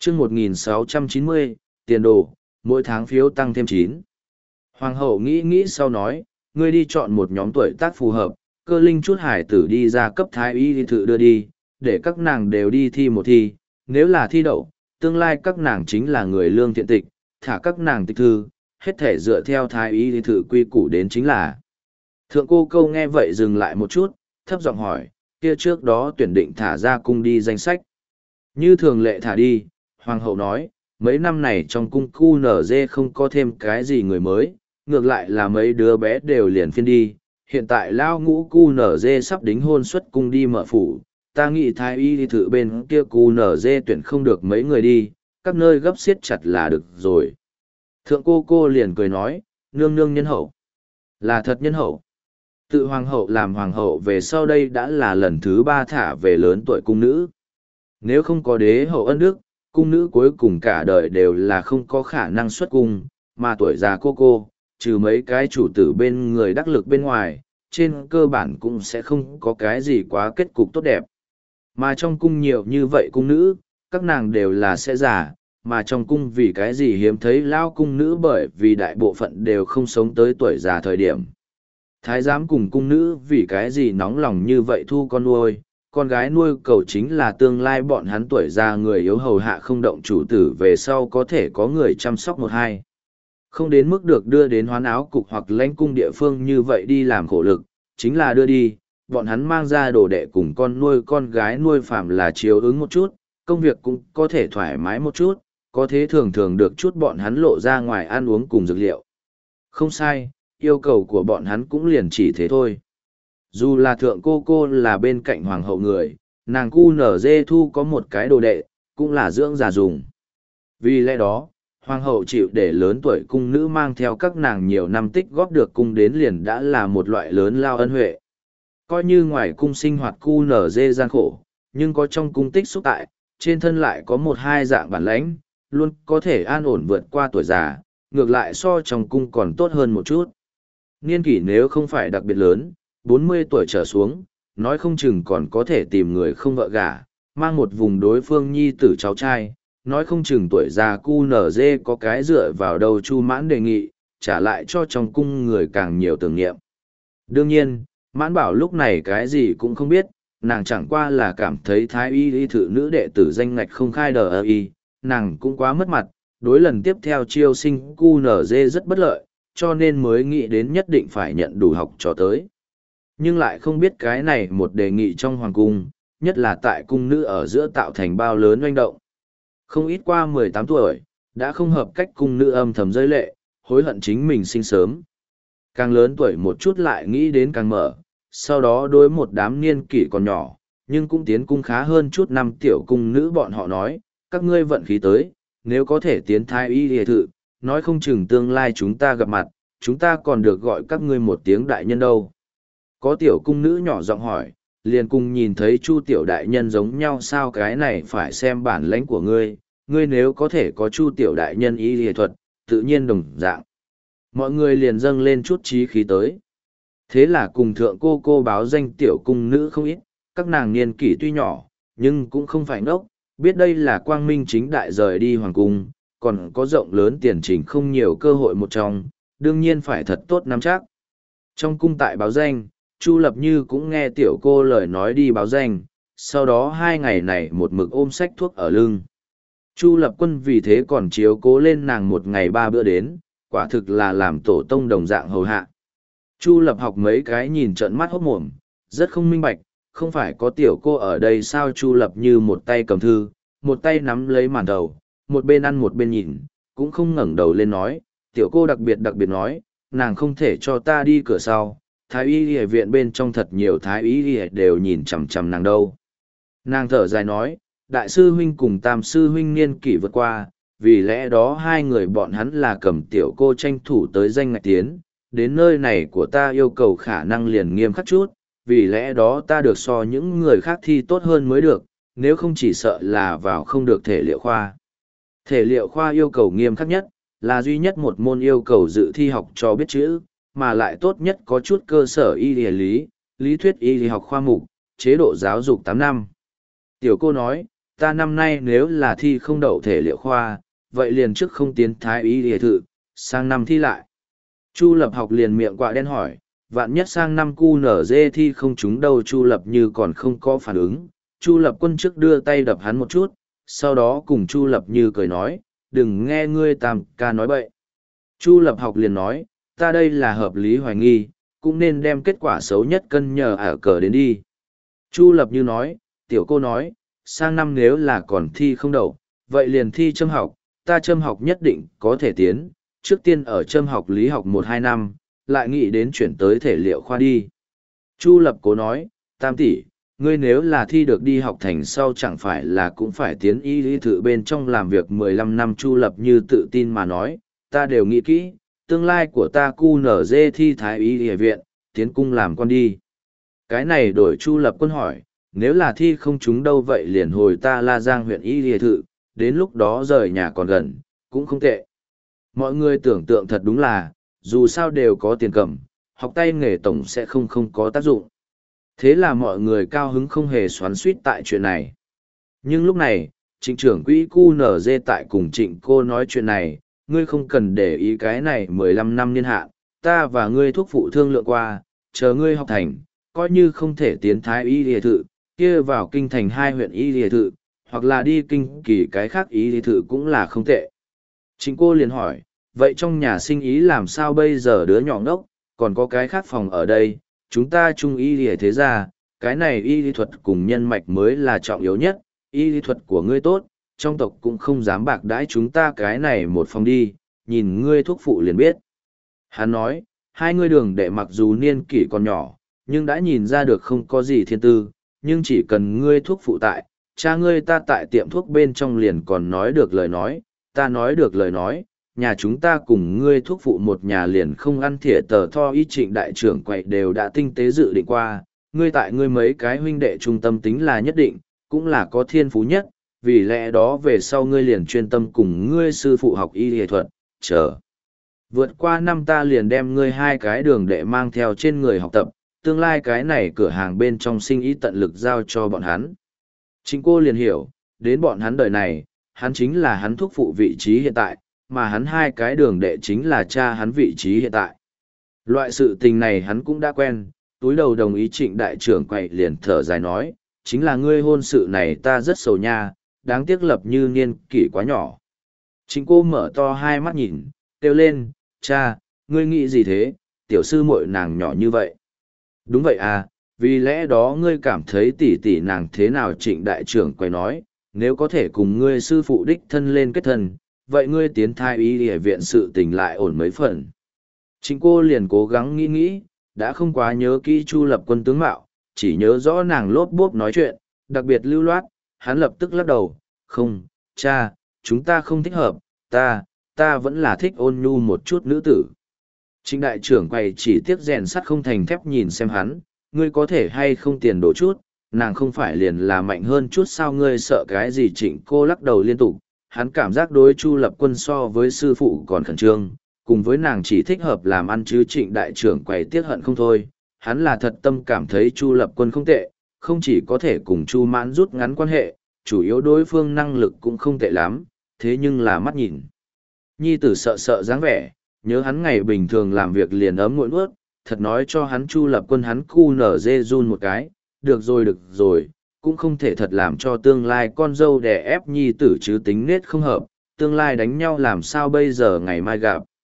chương 1690, tiền đồ, mỗi tháng phiếu tăng thêm 9. Hoàng hậu nghĩ sau nói, ngươi đi chọn một nhóm tuổi tác phù hợp, cơ linh chút hải tử đi ra cấp thái y thự đưa đi, để các nàng đều đi thi một thi, nếu là thi đậu, tương lai các nàng chính là người lương thiện tịch, thả các nàng tịch thư, hết thể dựa theo thái y thự quy củ đến chính là. Thượng cô câu nghe vậy dừng lại một chút, thấp giọng hỏi, kia trước đó tuyển định thả ra cung đi danh sách. Như thường lệ thả đi, hoàng hậu nói, mấy năm này trong cung QNZ không có thêm cái gì người mới, ngược lại là mấy đứa bé đều liền phiên đi. Hiện tại lao ngũ QNZ sắp đính hôn xuất cung đi mở phủ, ta nghĩ thái y đi thử bên kia QNZ tuyển không được mấy người đi, các nơi gấp xiết chặt là được rồi. Thượng cô liền cười nói, nương nương nhân hậu. Là thật nhân hậu. Tự hoàng hậu làm hoàng hậu về sau đây đã là lần thứ 3 thả về lớn tuổi cung nữ. Nếu không có đế hậu ân đức, cung nữ cuối cùng cả đời đều là không có khả năng xuất cung, mà tuổi già cô, trừ mấy cái chủ tử bên người đắc lực bên ngoài, trên cơ bản cũng sẽ không có cái gì quá kết cục tốt đẹp. Mà trong cung nhiều như vậy cung nữ, các nàng đều là sẽ già, mà trong cung vì cái gì hiếm thấy lao cung nữ bởi vì đại bộ phận đều không sống tới tuổi già thời điểm. Thái giám cùng cung nữ vì cái gì nóng lòng như vậy thu con gái nuôi cầu chính là tương lai bọn hắn tuổi già người yếu hầu hạ không động chủ tử về sau có thể có người chăm sóc một hai. Không đến mức được đưa đến hoán áo cục hoặc lãnh cung địa phương như vậy đi làm khổ lực, chính là đưa đi, bọn hắn mang ra đồ đệ cùng con gái nuôi phạm là chiếu ứng một chút, công việc cũng có thể thoải mái một chút, có thế thường thường được chút bọn hắn lộ ra ngoài ăn uống cùng dược liệu. Không sai, yêu cầu của bọn hắn cũng liền chỉ thế thôi. Dù là thượng cô là bên cạnh hoàng hậu người, nàng cu nở dê thu có một cái đồ đệ, cũng là dưỡng già dùng. Vì lẽ đó, hoàng hậu chịu để lớn tuổi cung nữ mang theo các nàng nhiều năm tích góp được cung đến liền đã là một loại lớn lao ân huệ. Coi như ngoài cung sinh hoạt cu nở dê gian khổ, nhưng có trong cung tích xúc tại, trên thân lại có một hai dạng bản lãnh, luôn có thể an ổn vượt qua tuổi già, ngược lại so trong cung còn tốt hơn một chút. Niên kỷ nếu không phải đặc biệt lớn, 40 tuổi trở xuống, nói không chừng còn có thể tìm người không vợ gả, mang một vùng đối phương nhi tử cháu trai, nói không chừng tuổi già cu nở dê có cái dựa vào đầu chu mãn đề nghị, trả lại cho trong cung người càng nhiều tưởng niệm. Đương nhiên, mãn bảo lúc này cái gì cũng không biết, nàng chẳng qua là cảm thấy thái y thự nữ đệ tử danh ngạch không khai đờ y, nàng cũng quá mất mặt, đối lần tiếp theo chiêu sinh cu nở dê rất bất lợi, cho nên mới nghĩ đến nhất định phải nhận đủ học trò tới. Nhưng lại không biết cái này một đề nghị trong hoàng cung, nhất là tại cung nữ ở giữa tạo thành bao lớn oanh động. Không ít qua 18 tuổi, đã không hợp cách cung nữ âm thầm rơi lệ, hối hận chính mình sinh sớm. Càng lớn tuổi một chút lại nghĩ đến càng mở, sau đó đối một đám niên kỷ còn nhỏ, nhưng cũng tiến cung khá hơn chút năm tiểu cung nữ bọn họ nói, các ngươi vận khí tới, nếu có thể tiến thái y hề thự, nói không chừng tương lai chúng ta gặp mặt, chúng ta còn được gọi các ngươi một tiếng đại nhân đâu. Có tiểu cung nữ nhỏ giọng hỏi, liền cùng nhìn thấy Chu tiểu đại nhân giống nhau sao, cái này phải xem bản lãnh của ngươi, ngươi nếu có thể có Chu tiểu đại nhân y y thuật, tự nhiên đồng dạng. Mọi người liền dâng lên chút trí khí tới. Thế là cùng thượng cô báo danh tiểu cung nữ không ít, các nàng niên kỷ tuy nhỏ, nhưng cũng không phải ngốc, biết đây là quang minh chính đại rời đi hoàng cung, còn có rộng lớn tiền trình không nhiều cơ hội một trong, đương nhiên phải thật tốt nắm chắc. Trong cung tại báo danh, Chu Lập Như cũng nghe tiểu cô lời nói đi báo danh, sau đó 2 ngày này một mực ôm sách thuốc ở lưng. Chu Lập Quân vì thế còn chiếu cố lên nàng 1 ngày 3 bữa đến, quả thực là làm tổ tông đồng dạng hầu hạ. Chu Lập học mấy cái nhìn trợn mắt hốt mồm, rất không minh bạch, không phải có tiểu cô ở đây sao. Chu Lập Như một tay cầm thư, một tay nắm lấy màn đầu, một bên ăn một bên nhìn, cũng không ngẩng đầu lên nói, tiểu cô đặc biệt nói, nàng không thể cho ta đi cửa sau, thái y y viện bên trong thật nhiều thái y y đều nhìn chằm chằm nàng đâu. Nàng thở dài nói, đại sư huynh cùng tam sư huynh niên kỷ vượt qua, vì lẽ đó 2 người bọn hắn là cầm tiểu cô tranh thủ tới danh ngạch tiến, đến nơi này của ta yêu cầu khả năng liền nghiêm khắc chút, vì lẽ đó ta được so những người khác thi tốt hơn mới được, nếu không chỉ sợ là vào không được thể liệu khoa. Thể liệu khoa yêu cầu nghiêm khắc nhất, là duy nhất một môn yêu cầu dự thi học cho biết chữ, mà lại tốt nhất có chút cơ sở y lý thuyết y học khoa mục, chế độ giáo dục 8 năm. Tiểu cô nói, ta năm nay nếu là thi không đậu thể liệu khoa, vậy liền trước không tiến thái y y thự, sang năm thi lại. Chu Lập Học liền miệng quạ đen hỏi, vạn nhất sang năm cu nở dê thi không trúng đâu. Chu Lập Như còn không có phản ứng, Chu Lập Quân trước đưa tay đập hắn một chút, sau đó cùng Chu Lập Như cười nói, đừng nghe ngươi Tam ca nói bậy. Chu Lập Học liền nói, ta đây là hợp lý hoài nghi, cũng nên đem kết quả xấu nhất cân nhờ ở cờ đến đi. Chu Lập Như nói, tiểu cô nói, sang năm nếu là còn thi không đậu, vậy liền thi châm học, ta châm học nhất định có thể tiến, trước tiên ở châm học lý học 1-2 năm, lại nghĩ đến chuyển tới thể liệu khoa đi. Chu Lập Cố nói, Tam tỷ, ngươi nếu là thi được đi học thành sau chẳng phải là cũng phải tiến y lý thự bên trong làm việc 15 năm. Chu Lập Như tự tin mà nói, ta đều nghĩ kỹ, tương lai của ta cu nở dê thi thái y y viện, tiến cung làm con đi. Cái này đổi Chu Lập Quân hỏi, nếu là thi không trúng đâu vậy liền hồi ta La Giang huyện y lý thự, đến lúc đó rời nhà còn gần, cũng không tệ. Mọi người tưởng tượng thật đúng là, dù sao đều có tiền cầm, học tay nghề tổng sẽ không có tác dụng. Thế là mọi người cao hứng không hề xoắn suýt tại chuyện này. Nhưng lúc này, trịnh trưởng quỹ QNZ tại cùng trịnh cô nói chuyện này, ngươi không cần để ý cái này 15 năm niên hạn, ta và ngươi thuốc phụ thương lượng qua, chờ ngươi học thành, coi như không thể tiến thái y lìa thự, kia vào kinh thành 2 huyện y lìa thự, hoặc là đi kinh kỳ cái khác y lìa thự cũng là không tệ. Trịnh cô liền hỏi, vậy trong nhà sinh ý làm sao bây giờ đứa nhỏ ngốc, còn có cái khác phòng ở đây, chúng ta chung y lìa thế ra, cái này y lý thuật cùng nhân mạch mới là trọng yếu nhất, y lý thuật của ngươi tốt, trong tộc cũng không dám bạc đãi chúng ta cái này một phòng đi, nhìn ngươi thuốc phụ liền biết. Hắn nói, hai ngươi đường đệ mặc dù niên kỷ còn nhỏ, nhưng đã nhìn ra được không có gì thiên tư, nhưng chỉ cần ngươi thuốc phụ tại, cha ngươi ta tại tiệm thuốc bên trong liền còn nói được lời nói, ta nói được lời nói, nhà chúng ta cùng ngươi thuốc phụ một nhà liền không ăn thìa tờ tho. Y Trịnh đại trưởng quậy đều đã tinh tế dự định qua, ngươi tại ngươi mấy cái huynh đệ trung tâm tính là nhất định, cũng là có thiên phú nhất, vì lẽ đó về sau ngươi liền chuyên tâm cùng ngươi sư phụ học y y thuật, chờ. Vượt qua năm ta liền đem ngươi hai cái đường đệ mang theo trên người học tập, tương lai cái này cửa hàng bên trong sinh ý tận lực giao cho bọn hắn. Chính cô liền hiểu, đến bọn hắn đời này, hắn chính là hắn thuốc phụ vị trí hiện tại, mà hắn hai cái đường đệ chính là cha hắn vị trí hiện tại. Loại sự tình này hắn cũng đã quen, túi đầu đồng ý Trịnh đại trưởng quậy liền thở dài nói, chính là ngươi hôn sự này ta rất sầu nha, đáng tiếc Lập Như niên kỷ quá nhỏ. Trịnh cô mở to hai mắt nhìn, kêu lên, cha, ngươi nghĩ gì thế, tiểu sư muội nàng nhỏ như vậy. Đúng vậy à, vì lẽ đó ngươi cảm thấy tỷ tỷ nàng thế nào. Trịnh đại trưởng quay nói, nếu có thể cùng ngươi sư phụ đích thân lên kết thân, vậy ngươi tiến thai y địa viện sự tình lại ổn mấy phần. Trịnh cô liền cố gắng nghĩ, đã không quá nhớ kỹ Chu Lập Quân tướng mạo, chỉ nhớ rõ nàng lốp bốp nói chuyện, đặc biệt lưu loát, hắn lập tức lắc đầu, không, cha, chúng ta không thích hợp, ta vẫn là thích ôn nhu một chút nữ tử. Trịnh đại trưởng quay chỉ tiếc rèn sắt không thành thép nhìn xem hắn, ngươi có thể hay không tiền đổ chút, nàng không phải liền là mạnh hơn chút sao, ngươi sợ cái gì. Trịnh cô lắc đầu liên tục, hắn cảm giác đối Chu Lập Quân so với sư phụ còn khẩn trương, cùng với nàng chỉ thích hợp làm ăn chứ. Trịnh đại trưởng quầy tiếc hận không thôi, hắn là thật tâm cảm thấy Chu Lập Quân không tệ, không chỉ có thể cùng Chu Mãn rút ngắn quan hệ, chủ yếu đối phương năng lực cũng không tệ lắm, thế nhưng là mắt nhìn. Nhi tử sợ sợ dáng vẻ, nhớ hắn ngày bình thường làm việc liền ấm nguội nuốt, thật nói cho hắn Chu Lập Quân hắn cu nở dê run một cái, được rồi, cũng không thể thật làm cho tương lai con dâu đè ép nhi tử chứ, tính nết không hợp, tương lai đánh nhau làm sao bây giờ ngày mai gặp.